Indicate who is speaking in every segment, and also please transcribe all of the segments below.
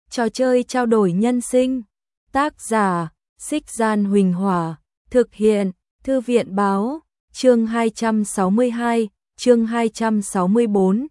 Speaker 1: Trò chơi trao đổi nhân sinh. Tác giả: Xích Gian Huỳnh Hỏa. Thực hiện: Thư viện báo. Chương 262, chương 264,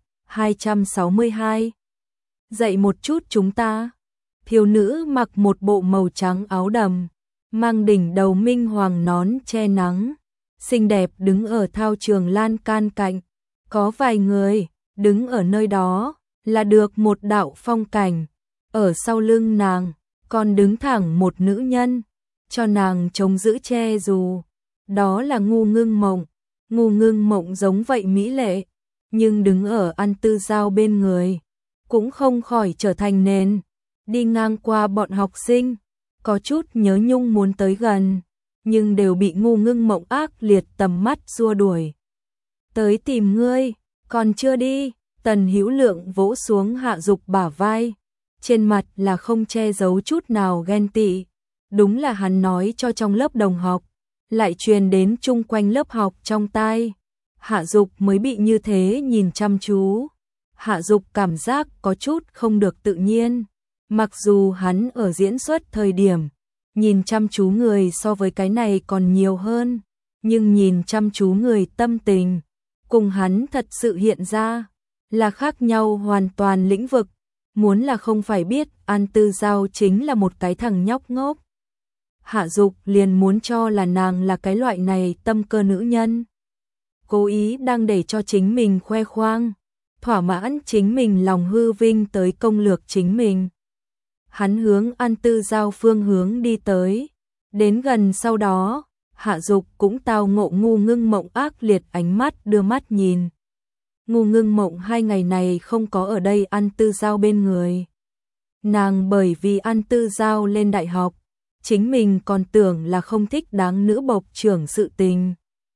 Speaker 1: 262. Dậy một chút chúng ta. Thiếu nữ mặc một bộ màu trắng áo đầm, mang đỉnh đầu minh hoàng nón che nắng, xinh đẹp đứng ở thao trường lan can cạnh. Có vài người đứng ở nơi đó là được một đạo phong cảnh. Ở sau lưng nàng còn đứng thẳng một nữ nhân, cho nàng trông giữ che dù. Đó là Ngu Ngưng Mộng. Ngu Ngưng Mộng giống vậy mỹ lệ, nhưng đứng ở An Tư Giao bên người cũng không khỏi trở thành nền. Đi ngang qua bọn học sinh, có chút nhớ nhung muốn tới gần, nhưng đều bị Ngu Ngưng Mộng ác liệt tầm mắt xua đuổi. Tới tìm ngươi, còn chưa đi. Tần Hữu Lượng vỗ xuống Hạ Dục bả vai, trên mặt là không che giấu chút nào ghen tị. Đúng là hắn nói cho trong lớp đồng học, lại truyền đến chung quanh lớp học trong tai. Hạ Dục mới bị như thế nhìn chăm chú. Hạ Dục cảm giác có chút không được tự nhiên. Mặc dù hắn ở diễn xuất thời điểm nhìn chăm chú người so với cái này còn nhiều hơn, nhưng nhìn chăm chú người tâm tình cùng hắn thật sự hiện ra là khác nhau hoàn toàn lĩnh vực. Muốn là không phải biết An Tư Giao chính là một cái thằng nhóc ngốc, Hạ Dục liền muốn cho là nàng là cái loại này tâm cơ nữ nhân, cố ý đang để cho chính mình khoe khoang, thỏa mãn chính mình lòng hư vinh tới công lược chính mình. Hắn hướng An Tư Giao phương hướng đi tới, đến gần sau đó, Hạ Dục cũng tao ngộ Ngu Ngưng Mộng ác liệt ánh mắt đưa mắt nhìn. Ngu Ngưng Mộng 2 ngày này không có ở đây An Tư Giao bên người. Nàng bởi vì An Tư Giao lên đại học, chính mình còn tưởng là không thích đáng nữ bộc trưởng sự tình.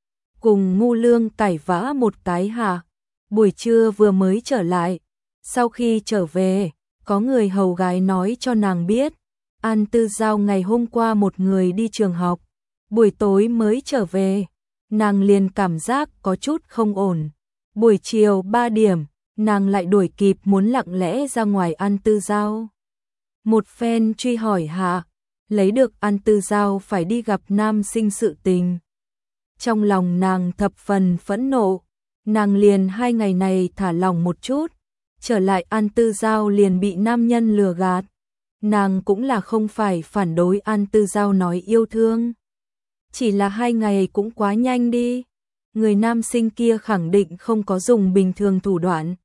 Speaker 1: Cùng Ngu Lương cãi vã một cái hạ, buổi trưa vừa mới trở lại. Sau khi trở về, có người hầu gái nói cho nàng biết, An Tư Giao ngày hôm qua một người đi trường học, buổi tối mới trở về. Nàng liền cảm giác có chút không ổn. Buổi chiều 3 điểm, nàng lại đuổi kịp muốn lặng lẽ ra ngoài An Tư Giao. Một phen truy hỏi hạ, lấy được An Tư Giao phải đi gặp nam sinh sự tình. Trong lòng nàng thập phần phẫn nộ, nàng liền 2 ngày này thả lỏng một chút, trở lại An Tư Giao liền bị nam nhân lừa gạt. Nàng cũng là không phải phản đối An Tư Giao nói yêu thương, chỉ là 2 ngày cũng quá nhanh đi. Người nam sinh kia khẳng định không có dùng bình thường thủ đoạn.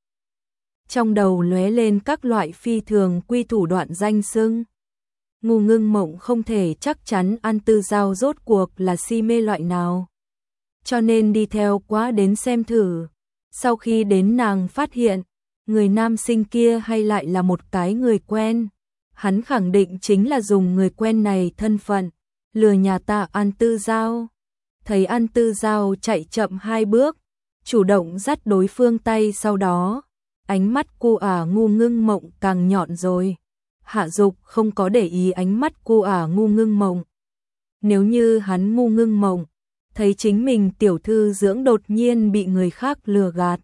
Speaker 1: Trong đầu lóe lên các loại phi thường quy thủ đoạn danh xưng. Ngu Ngưng Mộng không thể chắc chắn An Tư Giao rốt cuộc là si mê loại nào, cho nên đi theo quá đến xem thử. Sau khi đến nàng phát hiện, người nam sinh kia hay lại là một cái người quen. Hắn khẳng định chính là dùng người quen này thân phận lừa nhà ta An Tư Giao. Thấy An Tư Giao chạy chậm 2 bước, chủ động dắt đối phương tay, sau đó ánh mắt cô Ngu Ngưng Mộng càng nhọn rồi. Hạ Dục không có để ý ánh mắt cô Ngu Ngưng Mộng. Nếu như hắn Ngu Ngưng Mộng thấy chính mình tiểu thư dưỡng đột nhiên bị người khác lừa gạt,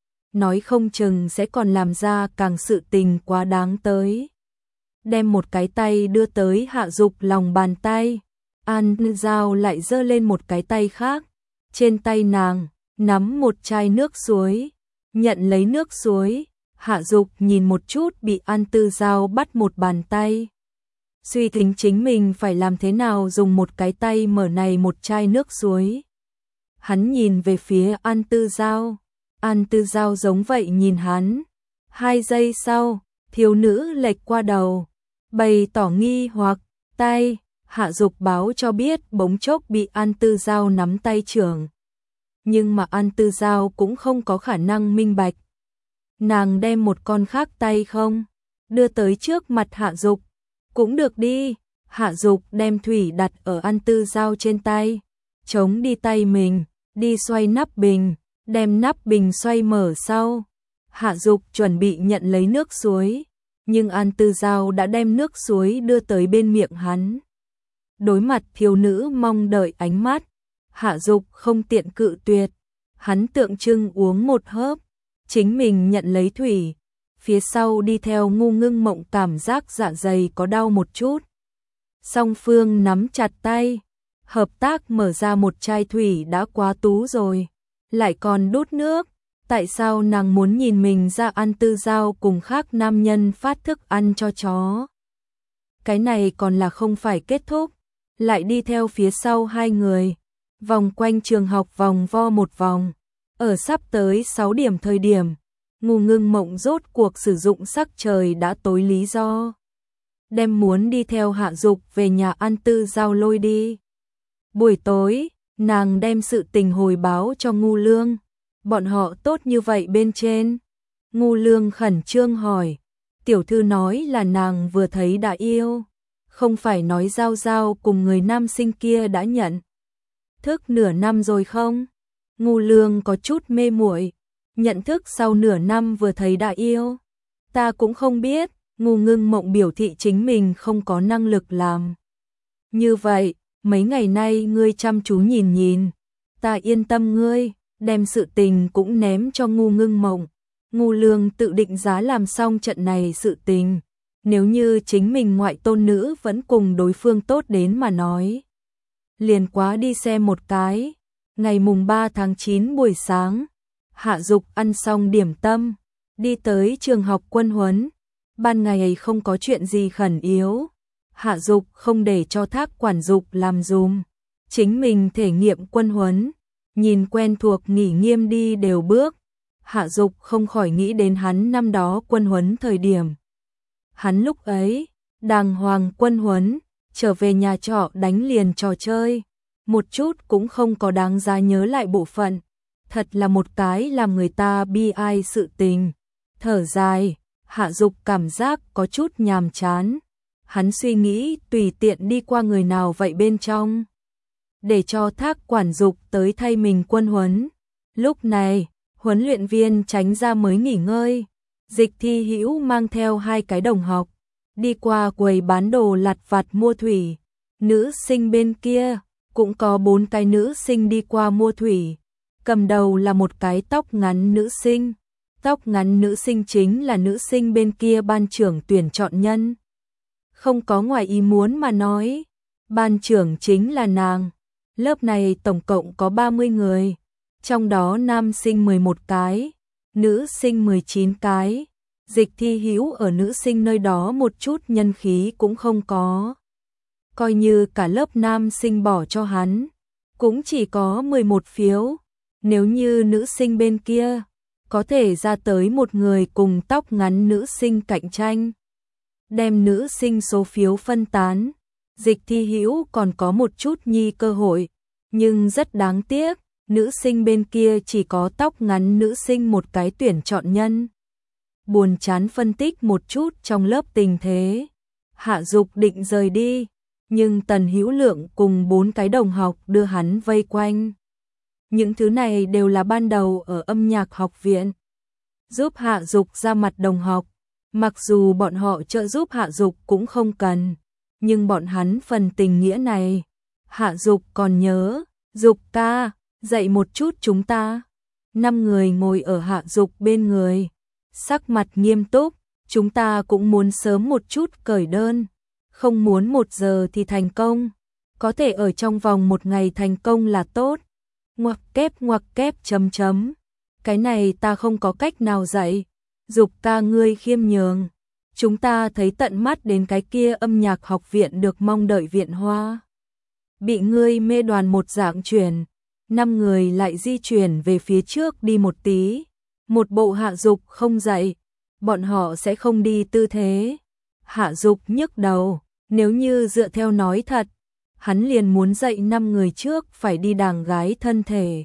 Speaker 1: nói không chừng sẽ còn làm ra càng sự tình quá đáng tới. Đem một cái tay đưa tới Hạ Dục lòng bàn tay, An Tư Giao lại giơ lên một cái tay khác, trên tay nàng nắm một chai nước suối. Nhận lấy nước suối, Hạ Dục nhìn một chút bị An Tư Giao bắt một bàn tay, suy tính chính mình phải làm thế nào dùng một cái tay mở này một chai nước suối. Hắn nhìn về phía An Tư Giao, An Tư Giao giống vậy nhìn hắn. 2 giây sau, thiếu nữ lệch qua đầu, bày tỏ nghi hoặc. Tay, Hạ Dục báo cho biết bỗng chốc bị An Tư Giao nắm tay trưởng. Nhưng mà An Tư Giao cũng không có khả năng minh bạch. Nàng đem một con khác tay không đưa tới trước mặt Hạ Dục. Cũng được đi. Hạ Dục đem thủy đặt ở An Tư Giao trên tay, chống đi tay mình, đi xoay nắp bình, đem nắp bình xoay mở sau. Hạ Dục chuẩn bị nhận lấy nước suối, nhưng An Tư Giao đã đem nước suối đưa tới bên miệng hắn. Đối mặt thiếu nữ mong đợi ánh mắt, Hạ Dục không tiện cự tuyệt. Hắn tượng trưng uống một hớp, chính mình nhận lấy thủy, phía sau đi theo Ngu Ngưng Mộng cảm giác dạ dày có đau một chút. Song phương nắm chặt tay, hợp tác mở ra một chai thủy đã quá tú rồi, lại còn đút nước. Tại sao nàng muốn nhìn mình ra ăn tư dao cùng khác nam nhân phát thức ăn cho chó? Cái này còn là không phải kết thúc, lại đi theo phía sau hai người, vòng quanh trường học vòng vo một vòng. Ở sắp tới 6 điểm thời điểm, Ngu Ngưng Mộng rốt cuộc sử dụng sắc trời đã tối lý do, đem muốn đi theo Hạ Dục về nhà ăn tư dao lôi đi. Buổi tối, nàng đem sự tình hồi báo cho Ngu Lương. Bọn họ tốt như vậy bên trên. Ngu Lương khẩn trương hỏi, tiểu thư nói là nàng vừa thấy đã yêu, không phải nói Giao Giao cùng người nam sinh kia đã nhận thức nửa năm rồi không? Ngu Lương có chút mê muội, nhận thức sau nửa năm vừa thấy đã yêu. Ta cũng không biết. Ngu Ngưng Mộng biểu thị chính mình không có năng lực làm như vậy, mấy ngày nay ngươi chăm chú nhìn nhìn, ta yên tâm ngươi. Đem sự tình cũng ném cho Ngu Ngưng Mộng. Ngu Lương tự định giá làm xong trận này sự tình, nếu như chính mình ngoại tôn nữ vẫn cùng đối phương tốt đến mà nói, liền quá đi xem một cái. Ngày mùng 3 tháng 9 buổi sáng, Hạ Dục ăn xong điểm tâm, đi tới trường học quân huấn. Ban ngày không có chuyện gì khẩn yếu, Hạ Dục không để cho Thác quản dục làm dùm, chính mình thể nghiệm quân huấn. Nhìn quen thuộc nghỉ nghiêm đi đều bước, Hạ Dục không khỏi nghĩ đến hắn năm đó quân huấn thời điểm. Hắn lúc ấy, đàng hoàng quân huấn, trở về nhà trọ đánh liền trò chơi, một chút cũng không có đáng giá nhớ lại bộ phận. Thật là một cái làm người ta bi ai sự tình. Thở dài, Hạ Dục cảm giác có chút nhàm chán. Hắn suy nghĩ tùy tiện đi qua người nào vậy bên trong, để cho Thác quản dục tới thay mình quân huấn. Lúc này, huấn luyện viên tránh ra mới nghỉ ngơi. Dịch Thi Hữu mang theo hai cái đồng học, đi qua quầy bán đồ lặt vặt mua thủy. Nữ sinh bên kia, cũng có 4 cái nữ sinh đi qua mua thủy. Cầm đầu là một cái tóc ngắn nữ sinh. Tóc ngắn nữ sinh chính là nữ sinh bên kia ban trưởng tuyển chọn nhân. Không có ngoài ý muốn mà nói, ban trưởng chính là nàng. Lớp này tổng cộng có 30 người, trong đó nam sinh 11 cái, nữ sinh 19 cái. Dịch Thi Hữu ở nữ sinh nơi đó một chút nhân khí cũng không có. Coi như cả lớp nam sinh bỏ cho hắn, cũng chỉ có 11 phiếu. Nếu như nữ sinh bên kia có thể ra tới một người cùng tóc ngắn nữ sinh cạnh tranh, đem nữ sinh số phiếu phân tán, Dịch Thi Hữu còn có một chút nhi cơ hội. Nhưng rất đáng tiếc, nữ sinh bên kia chỉ có tóc ngắn nữ sinh một cái tuyển chọn nhân. Buồn chán phân tích một chút trong lớp tình thế, Hạ Dục định rời đi, nhưng Tần Hữu Lượng cùng 4 cái đồng học đưa hắn vây quanh. Những thứ này đều là ban đầu ở âm nhạc học viện, giúp Hạ Dục ra mặt đồng học. Mặc dù bọn họ trợ giúp Hạ Dục cũng không cần, nhưng bọn hắn phần tình nghĩa này, Hạ Dục còn nhớ. Dục ca, dạy một chút chúng ta. 5 người ngồi ở Hạ Dục bên người, sắc mặt nghiêm túc. Chúng ta cũng muốn sớm một chút cởi đơn, không muốn 1 giờ thì thành công, có thể ở trong vòng 1 ngày thành công là tốt. Ngoặc kép chấm chấm. Cái này ta không có cách nào dạy. Dục ca ngươi khiêm nhường. Chúng ta thấy tận mắt đến cái kia âm nhạc học viện được mong đợi viện hoa, bị ngươi mê đoàn một dạng chuyển. 5 người lại di chuyển về phía trước đi một tí. Một bộ Hạ Dục không dạy, bọn họ sẽ không đi tư thế. Hạ Dục nhức đầu, nếu như dựa theo nói thật, hắn liền muốn dạy 5 người trước phải đi đàng gái thân thể.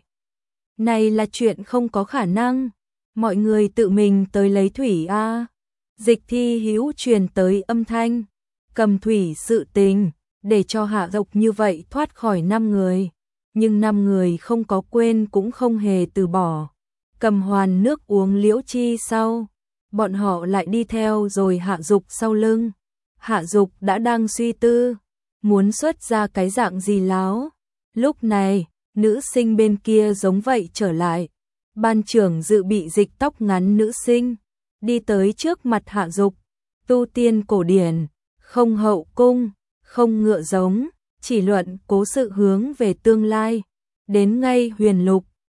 Speaker 1: Này là chuyện không có khả năng, mọi người tự mình tới lấy thủy a. Dịch Thi Hữu truyền tới âm thanh, cầm thủy sự tình, để cho Hạ Dục như vậy thoát khỏi 5 người. Nhưng 5 người không có quên cũng không hề từ bỏ. Cầm hoàn nước uống liễu chi sau, bọn họ lại đi theo rồi Hạ Dục sau lưng. Hạ Dục đã đang suy tư, muốn xuất ra cái dạng gì láo. Lúc này, nữ sinh bên kia giống vậy trở lại. Ban trưởng dự bị dịch tóc ngắn nữ sinh, đi tới trước mặt Hạ Dục, tu tiên cổ điển, không hậu cung, không ngựa giống, chỉ luận cố sự hướng về tương lai, đến ngay huyền lục,